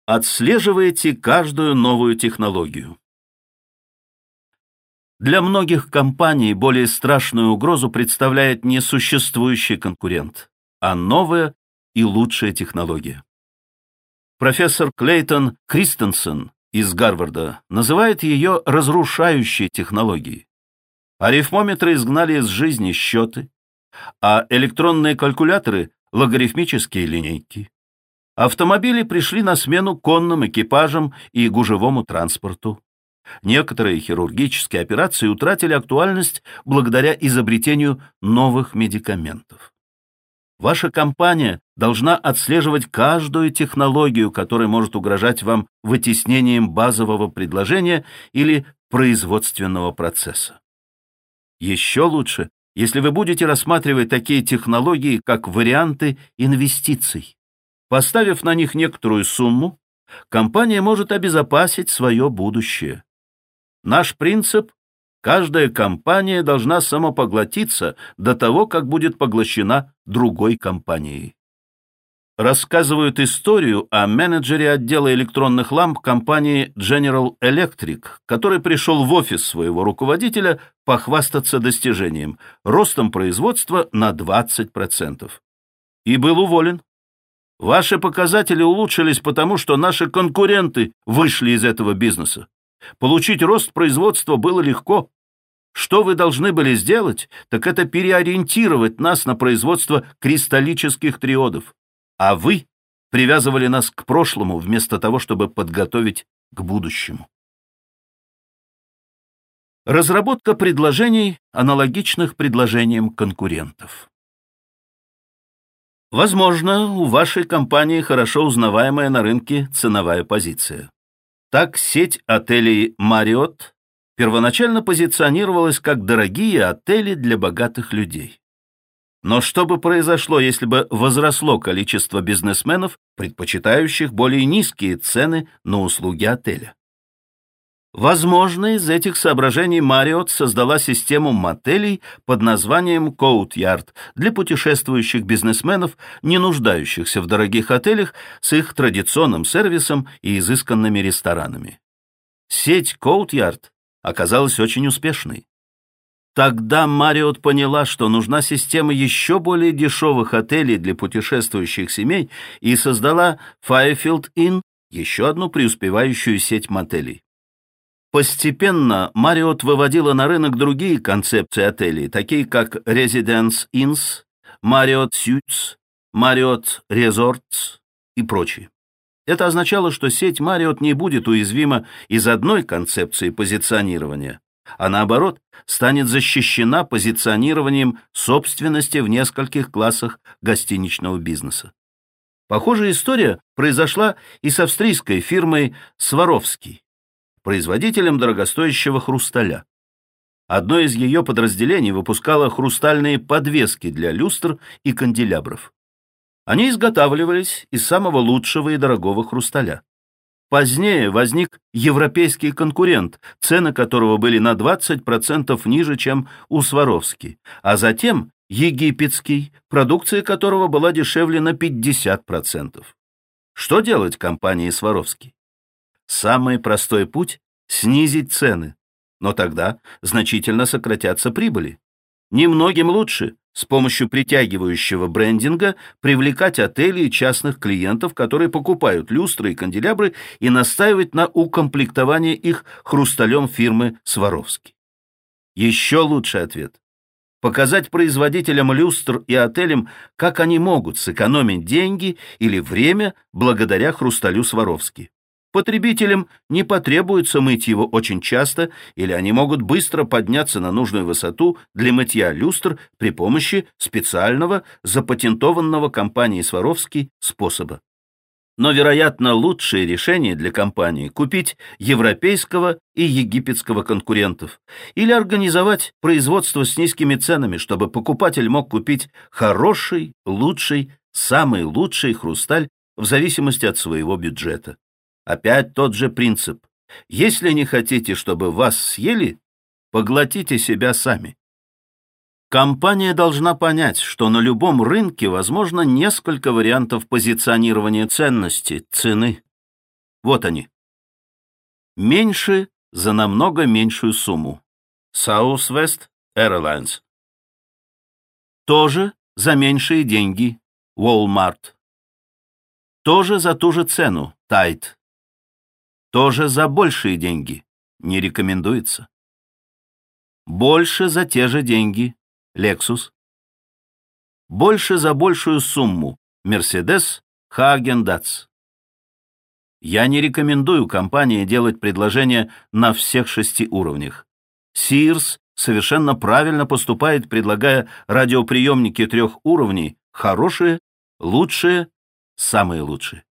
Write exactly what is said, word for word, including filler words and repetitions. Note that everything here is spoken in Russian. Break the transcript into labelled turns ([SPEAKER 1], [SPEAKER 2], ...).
[SPEAKER 1] Отслеживайте каждую новую технологию. Для многих компаний более страшную угрозу представляет не существующий конкурент, а новая и лучшая технология. Профессор Клейтон Кристенсен из Гарварда называет ее разрушающей технологией. Арифмометры изгнали из жизни счеты, а электронные калькуляторы — логарифмические линейки. Автомобили пришли на смену конным экипажам и гужевому транспорту. Некоторые хирургические операции утратили актуальность благодаря изобретению новых медикаментов. Ваша компания должна отслеживать каждую технологию, которая может угрожать вам вытеснением базового предложения или производственного процесса. Еще лучше, если вы будете рассматривать такие технологии как варианты инвестиций. Поставив на них некоторую сумму, компания может обезопасить свое будущее. Наш принцип – каждая компания должна самопоглотиться до того, как будет поглощена другой компанией. Рассказывают историю о менеджере отдела электронных ламп компании General Electric, который пришел в офис своего руководителя похвастаться достижением – ростом производства на двадцать процентов. И был уволен. Ваши показатели улучшились потому, что наши конкуренты вышли из этого бизнеса. Получить рост производства было легко. Что вы должны были сделать, так это переориентировать нас на производство кристаллических триодов. А вы привязывали нас к прошлому вместо того, чтобы подготовить к будущему. Разработка предложений, аналогичных предложениям конкурентов. Возможно, у вашей компании хорошо узнаваемая на рынке ценовая позиция. Так, сеть отелей Marriott первоначально позиционировалась как дорогие отели для богатых людей. Но что бы произошло, если бы возросло количество бизнесменов, предпочитающих более низкие цены на услуги отеля? Возможно, из этих соображений Marriott создала систему мотелей под названием Courtyard для путешествующих бизнесменов, не нуждающихся в дорогих отелях с их традиционным сервисом и изысканными ресторанами. Сеть Courtyard оказалась очень успешной. Тогда Marriott поняла, что нужна система еще более дешевых отелей для путешествующих семей, и создала Fairfield Inn, еще одну преуспевающую сеть мотелей. Постепенно Marriott выводила на рынок другие концепции отелей, такие как Residence Inns, Marriott Suites, Marriott Resorts и прочие. Это означало, что сеть Marriott не будет уязвима из одной концепции позиционирования, а наоборот, станет защищена позиционированием собственности в нескольких классах гостиничного бизнеса. Похожая история произошла и с австрийской фирмой Swarovski, производителем дорогостоящего хрусталя. Одно из ее подразделений выпускало хрустальные подвески для люстр и канделябров. Они изготавливались из самого лучшего и дорогого хрусталя. Позднее возник европейский конкурент, цены которого были на двадцать процентов ниже, чем у Swarovski, а затем египетский, продукция которого была дешевле на пятьдесят процентов. Что делать компании Swarovski? Самый простой путь — снизить цены, но тогда значительно сократятся прибыли. Немногим лучше с помощью притягивающего брендинга привлекать отели и частных клиентов, которые покупают люстры и канделябры, и настаивать на укомплектовании их хрусталем фирмы Swarovski. Еще лучший ответ — показать производителям люстр и отелям, как они могут сэкономить деньги или время благодаря хрусталю Swarovski. Потребителям не потребуется мыть его очень часто, или они могут быстро подняться на нужную высоту для мытья люстр при помощи специального, запатентованного компанией Swarovski способа. Но, вероятно, лучшее решение для компании — купить европейского и египетского конкурентов или организовать производство с низкими ценами, чтобы покупатель мог купить хороший, лучший, самый лучший хрусталь в зависимости от своего бюджета. Опять тот же принцип. Если не хотите, чтобы вас съели, поглотите себя сами. Компания должна понять, что на любом рынке возможно несколько вариантов позиционирования ценности, цены. Вот они. Меньше за намного меньшую сумму. Southwest Airlines. Тоже за меньшие деньги. Walmart. Тоже за ту же цену. Tide. Тоже за большие деньги. Не рекомендуется. Больше за те же деньги. Lexus. Больше за большую сумму. Mercedes, Häagen-Dazs. Я не рекомендую компании делать предложения на всех шести уровнях. Sears совершенно правильно поступает, предлагая радиоприемники трех уровней: хорошие, лучшие, самые лучшие.